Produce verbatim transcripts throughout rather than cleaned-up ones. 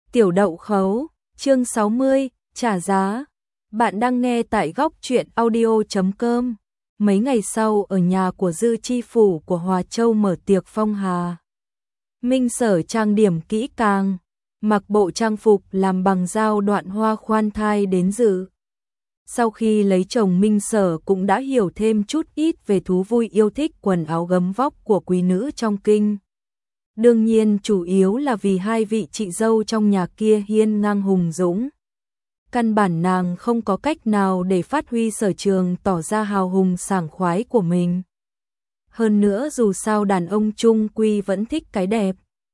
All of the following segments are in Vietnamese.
Tiểu đậu khấu, chương sáu mươi, trả giá. Bạn đang nghe tại góc truyện audio chấm com. Mấy ngày sau ở nhà của Dư Chi Phủ của Hòa Châu mở tiệc phong hà. Minh Sở trang điểm kỹ càng, mặc bộ trang phục làm bằng dao đoạn hoa khoan thai đến dự. Sau khi lấy chồng, Minh Sở cũng đã hiểu thêm chút ít về thú vui yêu thích quần áo gấm vóc của quý nữ trong kinh. Đương nhiên chủ yếu là vì hai vị chị dâu trong nhà kia hiên ngang hùng dũng. Căn bản nàng không có cách nào để phát huy sở trường tỏ ra hào hùng sảng khoái của mình. Hơn nữa dù sao đàn ông chung quy vẫn thích cái đẹp.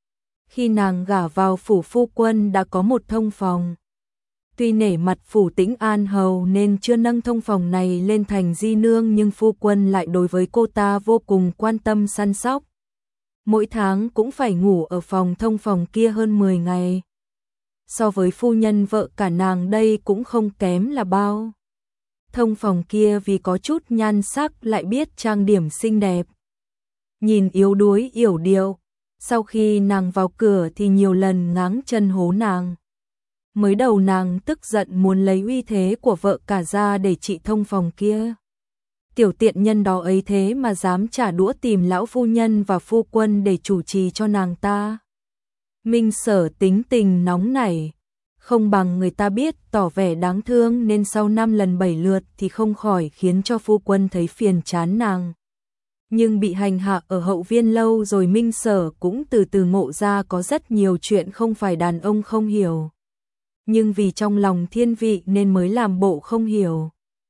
Khi nàng gả vào phủ phu quân đã có một thông phòng. Tuy nể mặt phủ Tĩnh An hầu nên chưa nâng thông phòng này lên thành di nương, nhưng phu quân lại đối với cô ta vô cùng quan tâm săn sóc. Mỗi tháng cũng phải ngủ ở phòng thông phòng kia hơn mười ngày. So với phu nhân vợ cả nàng đây cũng không kém là bao. Thông phòng kia vì có chút nhan sắc lại biết trang điểm xinh đẹp. Nhìn yếu đuối yểu điệu, sau khi nàng vào cửa thì nhiều lần ngáng chân hố nàng. Mới đầu nàng tức giận muốn lấy uy thế của vợ cả ra để trị thông phòng kia. Tiểu tiện nhân đó ấy thế mà dám trả đũa tìm lão phu nhân và phu quân để chủ trì cho nàng ta. Minh Sở tính tình nóng nảy, không bằng người ta biết tỏ vẻ đáng thương nên sau năm lần bảy lượt thì không khỏi khiến cho phu quân thấy phiền chán nàng. Nhưng bị hành hạ ở hậu viên lâu rồi, Minh Sở cũng từ từ ngộ ra có rất nhiều chuyện không phải đàn ông không hiểu. Nhưng vì trong lòng thiên vị nên mới làm bộ không hiểu.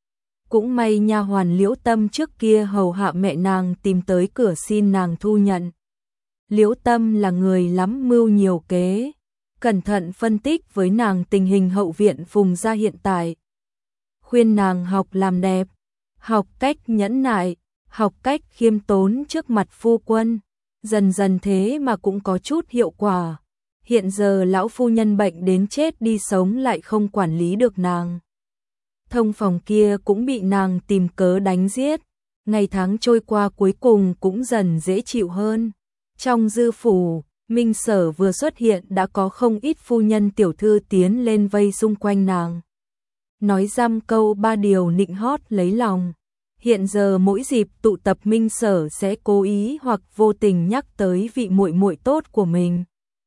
Cũng may nha hoàn Liễu Tâm trước kia hầu hạ mẹ nàng tìm tới cửa xin nàng thu nhận. Liễu Tâm là người lắm mưu nhiều kế, cẩn thận phân tích với nàng tình hình hậu viện Phùng gia hiện tại. Khuyên nàng học làm đẹp, học cách nhẫn nại, học cách khiêm tốn trước mặt phu quân. Dần dần thế mà cũng có chút hiệu quả. Hiện giờ lão phu nhân bệnh đến chết đi sống lại không quản lý được nàng. Thông phòng kia cũng bị nàng tìm cớ đánh giết. Ngày tháng trôi qua cuối cùng cũng dần dễ chịu hơn. Trong dư phủ, Minh Sở vừa xuất hiện đã có không ít phu nhân tiểu thư tiến lên vây xung quanh nàng. Nói dăm câu ba điều nịnh hót lấy lòng. Hiện giờ mỗi dịp tụ tập, Minh Sở sẽ cố ý hoặc vô tình nhắc tới vị muội muội tốt của mình.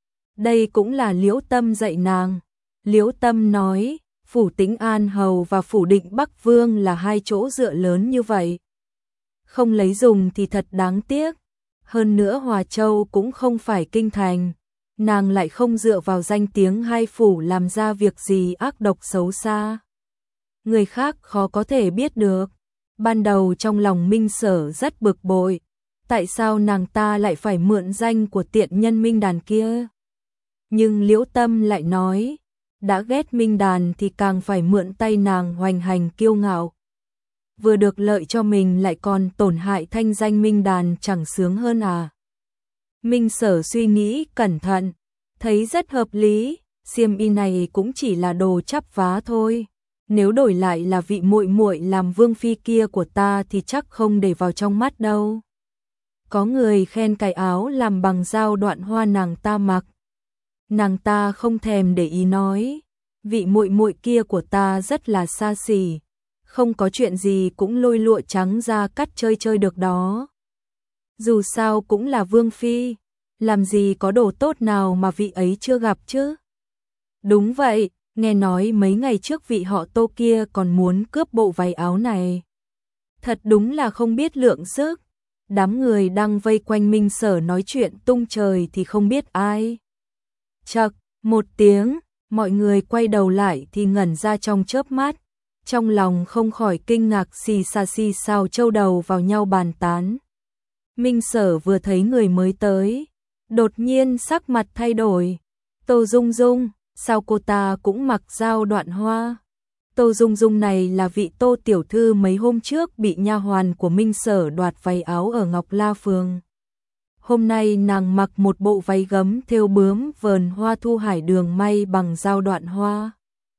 Đây cũng là Liễu Tâm dạy nàng. Liễu Tâm nói, phủ Tĩnh An hầu và phủ Định Bắc Vương là hai chỗ dựa lớn như vậy. Không lấy dùng thì thật đáng tiếc. Hơn nữa Hòa Châu cũng không phải kinh thành. Nàng lại không dựa vào danh tiếng hai phủ làm ra việc gì ác độc xấu xa. Người khác khó có thể biết được. Ban đầu trong lòng Minh Sở rất bực bội. Tại sao nàng ta lại phải mượn danh của tiện nhân Minh Đàn kia? Nhưng Liễu Tâm lại nói, đã ghét Minh Đàn thì càng phải mượn tay nàng hoành hành kiêu ngạo. Vừa được lợi cho mình lại còn tổn hại thanh danh Minh Đàn, chẳng sướng hơn à? Minh Sở suy nghĩ cẩn thận, thấy rất hợp lý, xiêm y này cũng chỉ là đồ chắp vá thôi. Nếu đổi lại là vị muội muội làm vương phi kia của ta thì chắc không để vào trong mắt đâu. Có người khen cái áo làm bằng dao đoạn hoa nàng ta mặc. Nàng ta không thèm để ý nói, vị muội muội kia của ta rất là xa xỉ, không có chuyện gì cũng lôi lụa trắng ra cắt chơi chơi được đó. Dù sao cũng là vương phi, làm gì có đồ tốt nào mà vị ấy chưa gặp chứ. Đúng vậy, nghe nói mấy ngày trước vị họ Tô kia còn muốn cướp bộ váy áo này. Thật đúng là không biết lượng sức. Đám người đang vây quanh Minh Sở nói chuyện tung trời thì không biết ai. Chậc, một tiếng, mọi người quay đầu lại thì ngẩn ra trong chớp mắt. Trong lòng không khỏi kinh ngạc, xì xa xì xào châu đầu vào nhau bàn tán. Minh Sở vừa thấy người mới tới, đột nhiên sắc mặt thay đổi. Tô Dung Dung, sao cô ta cũng mặc dao đoạn hoa? Tô Dung Dung này là vị Tô tiểu thư mấy hôm trước bị nha hoàn của Minh Sở đoạt váy áo ở Ngọc La Phường. Hôm nay nàng mặc một bộ váy gấm thêu bướm vờn hoa thu hải đường may bằng dao đoạn hoa.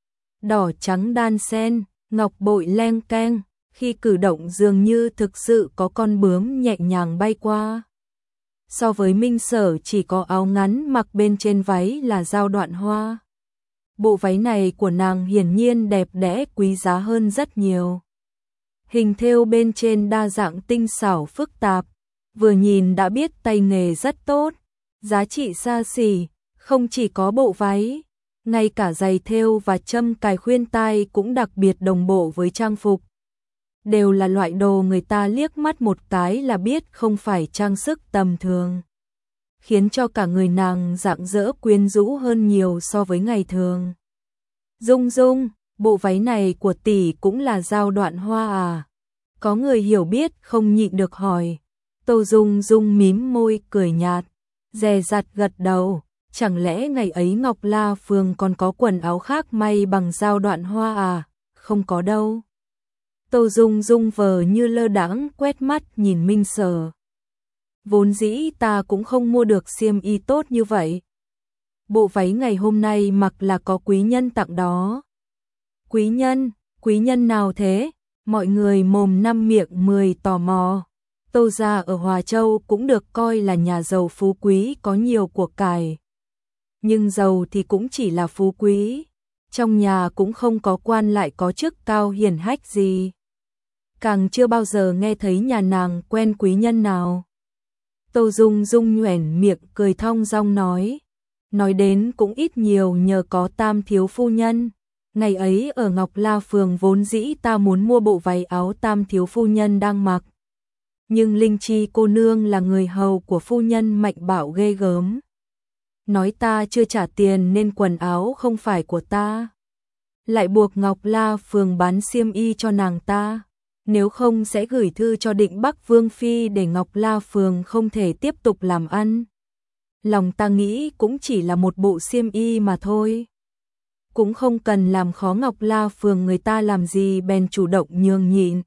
Đỏ trắng đan xen, ngọc bội leng keng, khi cử động dường như thực sự có con bướm nhẹ nhàng bay qua. So với Minh Sở chỉ có áo ngắn mặc bên trên váy là dao đoạn hoa. Bộ váy này của nàng hiển nhiên đẹp đẽ quý giá hơn rất nhiều. Hình thêu bên trên đa dạng tinh xảo phức tạp, vừa nhìn đã biết tay nghề rất tốt, giá trị xa xỉ, không chỉ có bộ váy, ngay cả giày thêu và châm cài khuyên tai cũng đặc biệt đồng bộ với trang phục. Đều là loại đồ người ta liếc mắt một cái là biết không phải trang sức tầm thường, khiến cho cả người nàng rạng rỡ quyến rũ hơn nhiều so với ngày thường. Dung Dung, bộ váy này của tỷ cũng là dao đoạn hoa à? Có người hiểu biết không nhịn được hỏi. Tô Dung Dung mím môi cười nhạt, dè dặt gật đầu, chẳng lẽ ngày ấy Ngọc La Phường còn có quần áo khác may bằng dao đoạn hoa à? Không có đâu. Tô Dung Dung vờ như lơ đãng quét mắt nhìn Minh Sở. Vốn dĩ ta cũng không mua được xiêm y tốt như vậy. Bộ váy ngày hôm nay mặc là có quý nhân tặng đó. Quý nhân? Quý nhân nào thế? Mọi người mồm năm miệng mười tò mò. Tô gia ở Hòa Châu cũng được coi là nhà giàu phú quý có nhiều của cải. Nhưng giàu thì cũng chỉ là phú quý. Trong nhà cũng không có quan lại có chức cao hiển hách gì. Càng chưa bao giờ nghe thấy nhà nàng quen quý nhân nào. Tô Dung Dung nhoẻn miệng cười thong dong nói. Nói đến cũng ít nhiều nhờ có Tam thiếu phu nhân. Ngày ấy ở Ngọc La Phường vốn dĩ ta muốn mua bộ váy áo Tam thiếu phu nhân đang mặc. Nhưng Linh Chi cô nương là người hầu của phu nhân mạnh bạo ghê gớm. Nói ta chưa trả tiền nên quần áo không phải của ta. Lại buộc Ngọc La Phường bán xiêm y cho nàng ta. Nếu không sẽ gửi thư cho Định Bắc Vương Phi để Ngọc La Phường không thể tiếp tục làm ăn. Lòng ta nghĩ cũng chỉ là một bộ xiêm y mà thôi. Cũng không cần làm khó Ngọc La Phường người ta làm gì bèn chủ động nhường nhịn.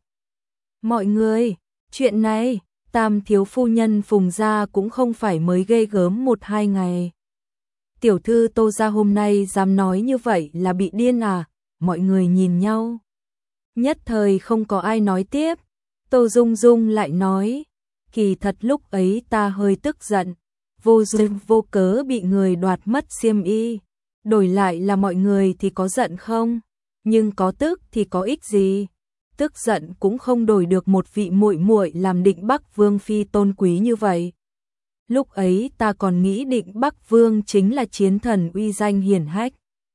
Mọi người, chuyện này, Tam thiếu phu nhân Phùng gia cũng không phải mới ghê gớm một hai ngày. Tiểu thư Tô gia hôm nay dám nói như vậy là bị điên à? Mọi người nhìn nhau. Nhất thời không có ai nói tiếp. Tô Dung Dung lại nói, kỳ thật lúc ấy ta hơi tức giận, vô duyên vô cớ bị người đoạt mất xiêm y. Đổi lại là mọi người thì có giận không? Nhưng có tức thì có ích gì? Tức giận cũng không đổi được một vị muội muội làm Định Bắc Vương Phi tôn quý như vậy. Lúc ấy ta còn nghĩ Định Bắc Vương chính là chiến thần uy danh hiển hách.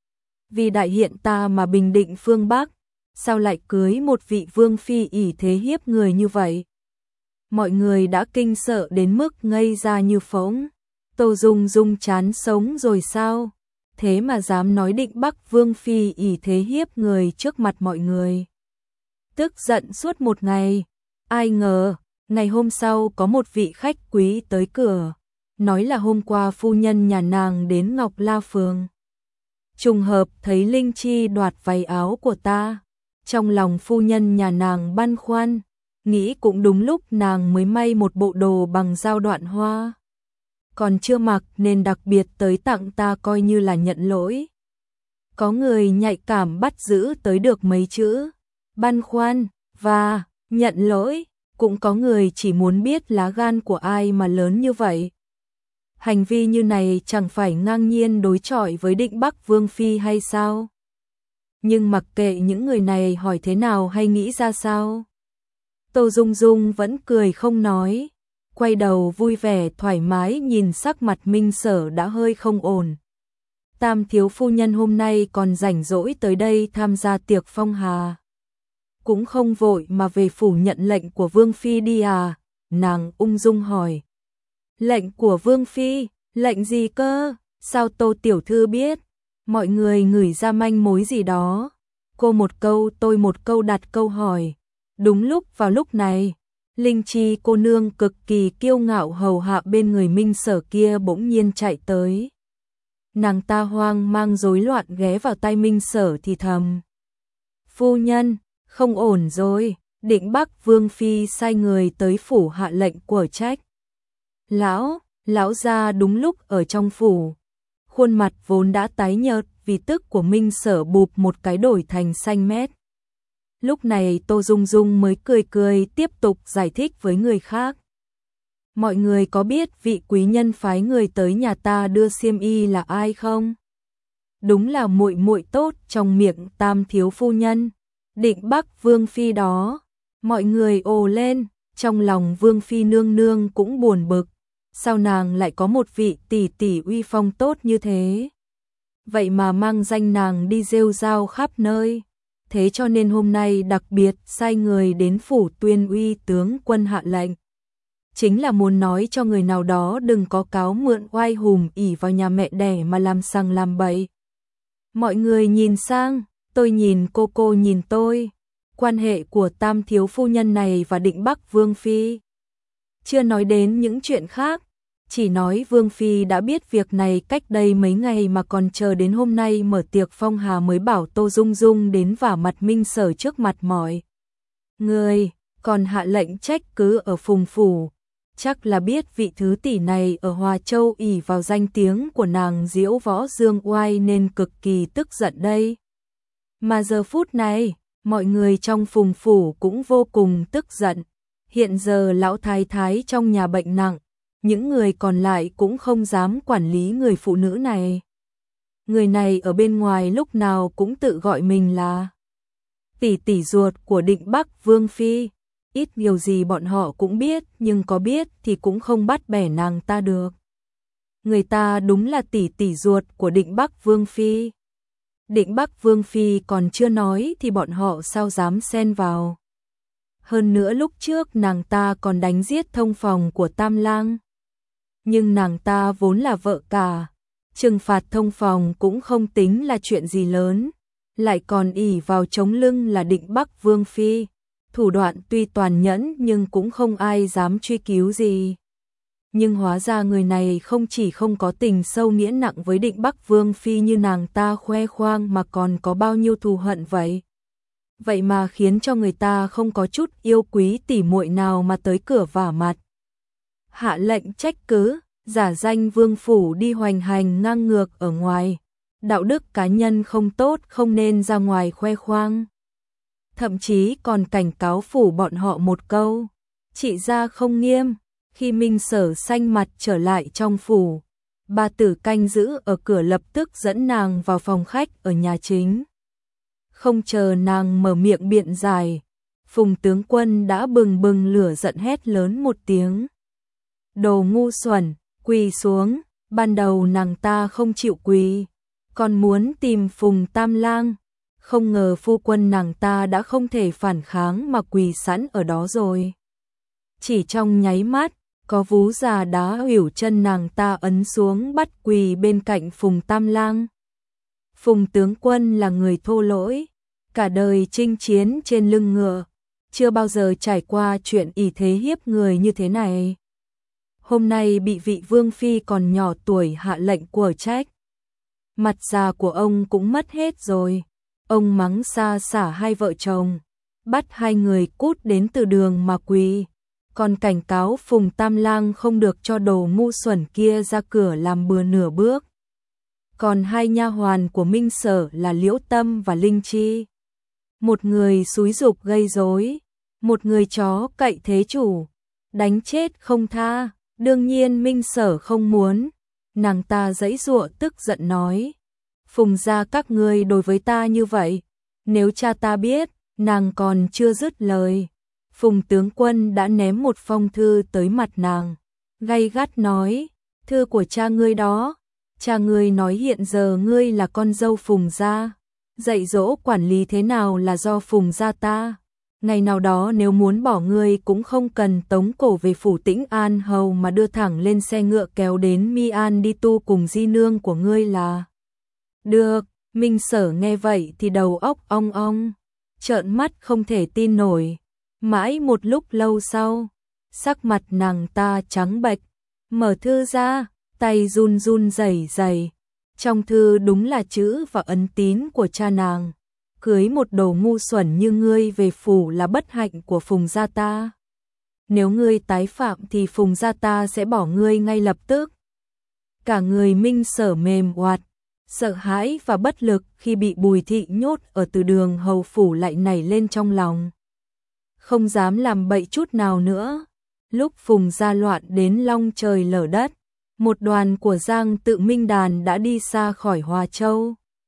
Vì đại hiện ta mà bình định phương Bắc, sao lại cưới một vị Vương Phi ỷ thế hiếp người như vậy? Mọi người đã kinh sợ đến mức ngây ra như phỗng. Tô Dung Dung chán sống rồi sao? Thế mà dám nói Định Bắc Vương Phi ỷ thế hiếp người trước mặt mọi người. Tức giận suốt một ngày. Ai ngờ, ngày hôm sau có một vị khách quý tới cửa. Nói là hôm qua phu nhân nhà nàng đến Ngọc La Phường. Trùng hợp thấy Linh Chi đoạt váy áo của ta. Trong lòng phu nhân nhà nàng băn khoăn. Nghĩ cũng đúng lúc nàng mới may một bộ đồ bằng dao đoạn hoa. Còn chưa mặc nên đặc biệt tới tặng ta coi như là nhận lỗi. Có người nhạy cảm bắt giữ tới được mấy chữ băn khoăn và nhận lỗi, cũng có người chỉ muốn biết lá gan của ai mà lớn như vậy. Hành vi như này chẳng phải ngang nhiên đối chọi với Định Bắc Vương Phi hay sao? Nhưng mặc kệ những người này hỏi thế nào hay nghĩ ra sao, Tô Dung Dung vẫn cười không nói. Quay đầu vui vẻ thoải mái nhìn sắc mặt Minh Sở đã hơi không ổn. Tam thiếu phu nhân hôm nay còn rảnh rỗi tới đây tham gia tiệc phong hà. Cũng không vội mà về phủ nhận lệnh của Vương Phi đi à? Nàng ung dung hỏi. Lệnh của Vương Phi? Lệnh gì cơ? Sao Tô tiểu thư biết? Mọi người ngửi ra manh mối gì đó. Cô một câu tôi một câu đặt câu hỏi. Đúng lúc vào lúc này, Linh Chi cô nương cực kỳ kiêu ngạo hầu hạ bên người Minh Sở kia bỗng nhiên chạy tới. Nàng ta hoang mang rối loạn ghé vào tai Minh Sở thì thầm. Phu nhân, không ổn rồi, Định Bắc Vương Phi sai người tới phủ hạ lệnh của trách. Lão, lão gia đúng lúc ở trong phủ. Khuôn mặt vốn đã tái nhợt vì tức của Minh Sở bụp một cái đổi thành xanh mét. Lúc này Tô Dung Dung mới cười cười tiếp tục giải thích với người khác. Mọi người có biết vị quý nhân phái người tới nhà ta đưa xiêm y là ai không? đúng là muội muội tốt trong miệng Tam thiếu phu nhân, Định Bắc vương phi đó. Mọi người ồ lên, trong lòng vương phi nương nương cũng buồn bực, sao nàng lại có một vị tỷ tỷ uy phong tốt như thế? Vậy mà mang danh nàng đi rêu rao khắp nơi. Thế cho nên hôm nay đặc biệt sai người đến phủ tuyên uy tướng quân hạ lệnh. Chính là muốn nói cho người nào đó đừng có cáo mượn oai hùng ỷ vào nhà mẹ đẻ mà làm sằng làm bậy. Mọi người nhìn sang, tôi nhìn cô, cô nhìn tôi. Quan hệ của Tam thiếu phu nhân này và Định Bắc vương phi. Chưa nói đến những chuyện khác, chỉ nói vương phi đã biết việc này cách đây mấy ngày mà còn chờ đến hôm nay mở tiệc phong hà mới bảo Tô Dung Dung đến vả mặt Minh Sở trước mặt mọi người, còn hạ lệnh trách cứ ở Phùng phủ. Chắc là biết vị thứ tỷ này ở Hòa Châu ỷ vào danh tiếng của nàng diễu võ dương oai nên cực kỳ tức giận đây. Mà giờ phút này, mọi người trong Phùng phủ cũng vô cùng tức giận. Hiện giờ lão thái thái trong nhà bệnh nặng, những người còn lại cũng không dám quản lý người phụ nữ này. Người này ở bên ngoài lúc nào cũng tự gọi mình là tỷ tỷ ruột của Định Bắc vương phi. Ít nhiều gì bọn họ cũng biết, nhưng có biết thì cũng không bắt bẻ nàng ta được. Người ta đúng là tỷ tỷ ruột của Định Bắc vương phi. Định Bắc vương phi còn chưa nói thì bọn họ sao dám xen vào. Hơn nữa lúc trước nàng ta còn đánh giết thông phòng của Tam lang. Nhưng nàng ta vốn là vợ cả, trừng phạt thông phòng cũng không tính là chuyện gì lớn, lại còn ỷ vào chống lưng là Định Bắc vương phi. Thủ đoạn tuy toàn nhẫn nhưng cũng không ai dám truy cứu gì. Nhưng hóa ra người này không chỉ không có tình sâu nghĩa nặng với Định Bắc vương phi như nàng ta khoe khoang mà còn có bao nhiêu thù hận vậy. Vậy mà khiến cho người ta không có chút yêu quý tỉ muội nào mà tới cửa vả mặt. Hạ lệnh trách cứ, giả danh vương phủ đi hoành hành ngang ngược ở ngoài. Đạo đức cá nhân không tốt, không nên ra ngoài khoe khoang. Thậm chí còn cảnh cáo phủ bọn họ một câu, trị gia không nghiêm. Khi Minh Sở xanh mặt trở lại trong phủ, bà tử canh giữ ở cửa lập tức dẫn nàng vào phòng khách ở nhà chính. Không chờ nàng mở miệng biện giải, Phùng tướng quân đã bừng bừng lửa giận hét lớn một tiếng. Đồ ngu xuẩn, quỳ xuống. Ban đầu nàng ta không chịu quỳ, còn muốn tìm Phùng Tam lang. Không ngờ phu quân nàng ta đã không thể phản kháng mà quỳ sẵn ở đó rồi. Chỉ trong nháy mắt, có vú già đá huỷu chân nàng ta ấn xuống bắt quỳ bên cạnh Phùng Tam lang. Phùng tướng quân là người thô lỗi, cả đời chinh chiến trên lưng ngựa, chưa bao giờ trải qua chuyện ỷ thế hiếp người như thế này. Hôm nay bị vị vương phi còn nhỏ tuổi hạ lệnh của trách. Mặt già của ông cũng mất hết rồi. Ông mắng xa xả hai vợ chồng, bắt hai người cút đến từ đường mà quỳ, còn cảnh cáo Phùng Tam lang không được cho đồ ngu xuẩn kia ra cửa làm bừa nửa bước. Còn hai nha hoàn của Minh Sở là Liễu Tâm và Linh Chi, một người xúi giục gây rối, một người chó cậy thế chủ, đánh chết không tha. Đương nhiên Minh Sở không muốn, nàng ta giãy giụa tức giận nói: Phùng gia các ngươi đối với ta như vậy, nếu cha ta biết. Nàng còn chưa dứt lời, Phùng tướng quân đã ném một phong thư tới mặt nàng, gay gắt nói: thư của cha ngươi đó, cha ngươi nói hiện giờ ngươi là con dâu Phùng gia, dạy dỗ quản lý thế nào là do Phùng gia ta. Ngày nào đó nếu muốn bỏ ngươi cũng không cần tống cổ về phủ Tĩnh An Hầu mà đưa thẳng lên xe ngựa kéo đến Mi An đi tu cùng di nương của ngươi là được. Minh Sở nghe vậy thì đầu óc ong ong, trợn mắt không thể tin nổi. Mãi một lúc lâu sau, sắc mặt nàng ta trắng bệch, mở thư ra, tay run run rẩy rẩy. Trong thư đúng là chữ và ấn tín của cha nàng: cưới một đồ ngu xuẩn như ngươi về phủ là bất hạnh của Phùng gia ta. Nếu ngươi tái phạm thì Phùng gia ta sẽ bỏ ngươi ngay lập tức. Cả người Minh Sở mềm oạt, sợ hãi và bất lực khi bị Bùi thị nhốt ở từ đường hầu phủ lại nảy lên trong lòng. Không dám làm bậy chút nào nữa. Lúc Phùng gia loạn đến long trời lở đất, một đoàn của Giang Tự Minh đàn đã đi xa khỏi Hòa Châu.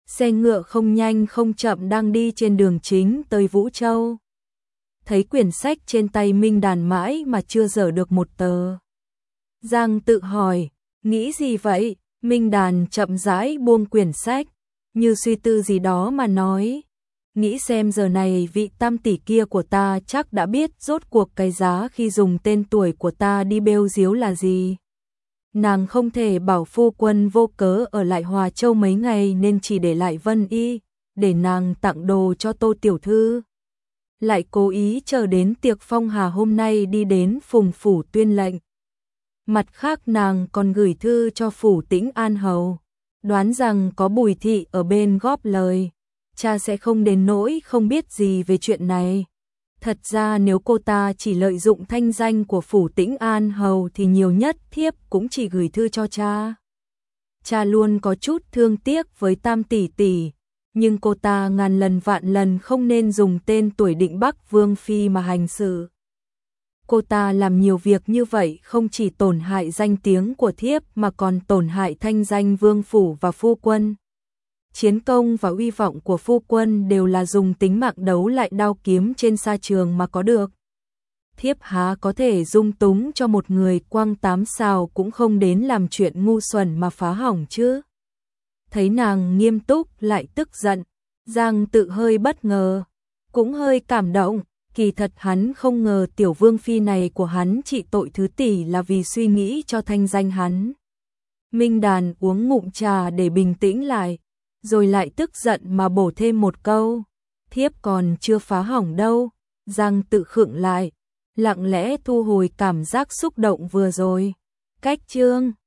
xe ngựa không nhanh không chậm đang đi trên đường chính tới Vũ Châu. Thấy quyển sách trên tay Minh Đàn mãi mà chưa dở được một tờ. Giang tự hỏi, nghĩ gì vậy? Minh Đàn chậm rãi buông quyển sách, như suy tư gì đó mà nói. Nghĩ xem giờ này vị tam tỷ kia của ta chắc đã biết rốt cuộc cái giá khi dùng tên tuổi của ta đi bêu diếu là gì. Nàng không thể bảo phu quân vô cớ ở lại Hòa Châu mấy ngày nên chỉ để lại Vân Y, để nàng tặng đồ cho Tô tiểu thư. Lại cố ý chờ đến tiệc phong hà hôm nay đi đến Phùng phủ tuyên lệnh. Mặt khác nàng còn gửi thư cho phủ Tĩnh An hầu, đoán rằng có Bùi thị ở bên góp lời, cha sẽ không đến nỗi không biết gì về chuyện này. Thật ra nếu cô ta chỉ lợi dụng thanh danh của phủ Tĩnh An hầu thì nhiều nhất thiếp cũng chỉ gửi thư cho cha. Cha luôn có chút thương tiếc với tam tỷ tỷ, nhưng cô ta ngàn lần vạn lần không nên dùng tên tuổi Định Bắc Vương phi mà hành sự. Cô ta làm nhiều việc như vậy không chỉ tổn hại danh tiếng của thiếp mà còn tổn hại thanh danh vương phủ và phu quân. Chiến công và uy vọng của phu quân đều là dùng tính mạng đấu lại đao kiếm trên sa trường mà có được. Thiếp há có thể dung túng cho một người quăng tám sao cũng không đến làm chuyện ngu xuẩn mà phá hỏng chứ. Thấy nàng nghiêm túc lại tức giận, Giang tự hơi bất ngờ, cũng hơi cảm động. Kỳ thật hắn không ngờ tiểu vương phi này của hắn trị tội thứ tỷ là vì suy nghĩ cho thanh danh hắn. Minh Đàn uống ngụm trà để bình tĩnh lại, rồi lại tức giận mà bổ thêm một câu. Thiếp còn chưa phá hỏng đâu. Giang tự khựng lại, lặng lẽ thu hồi cảm giác xúc động vừa rồi. Cách chương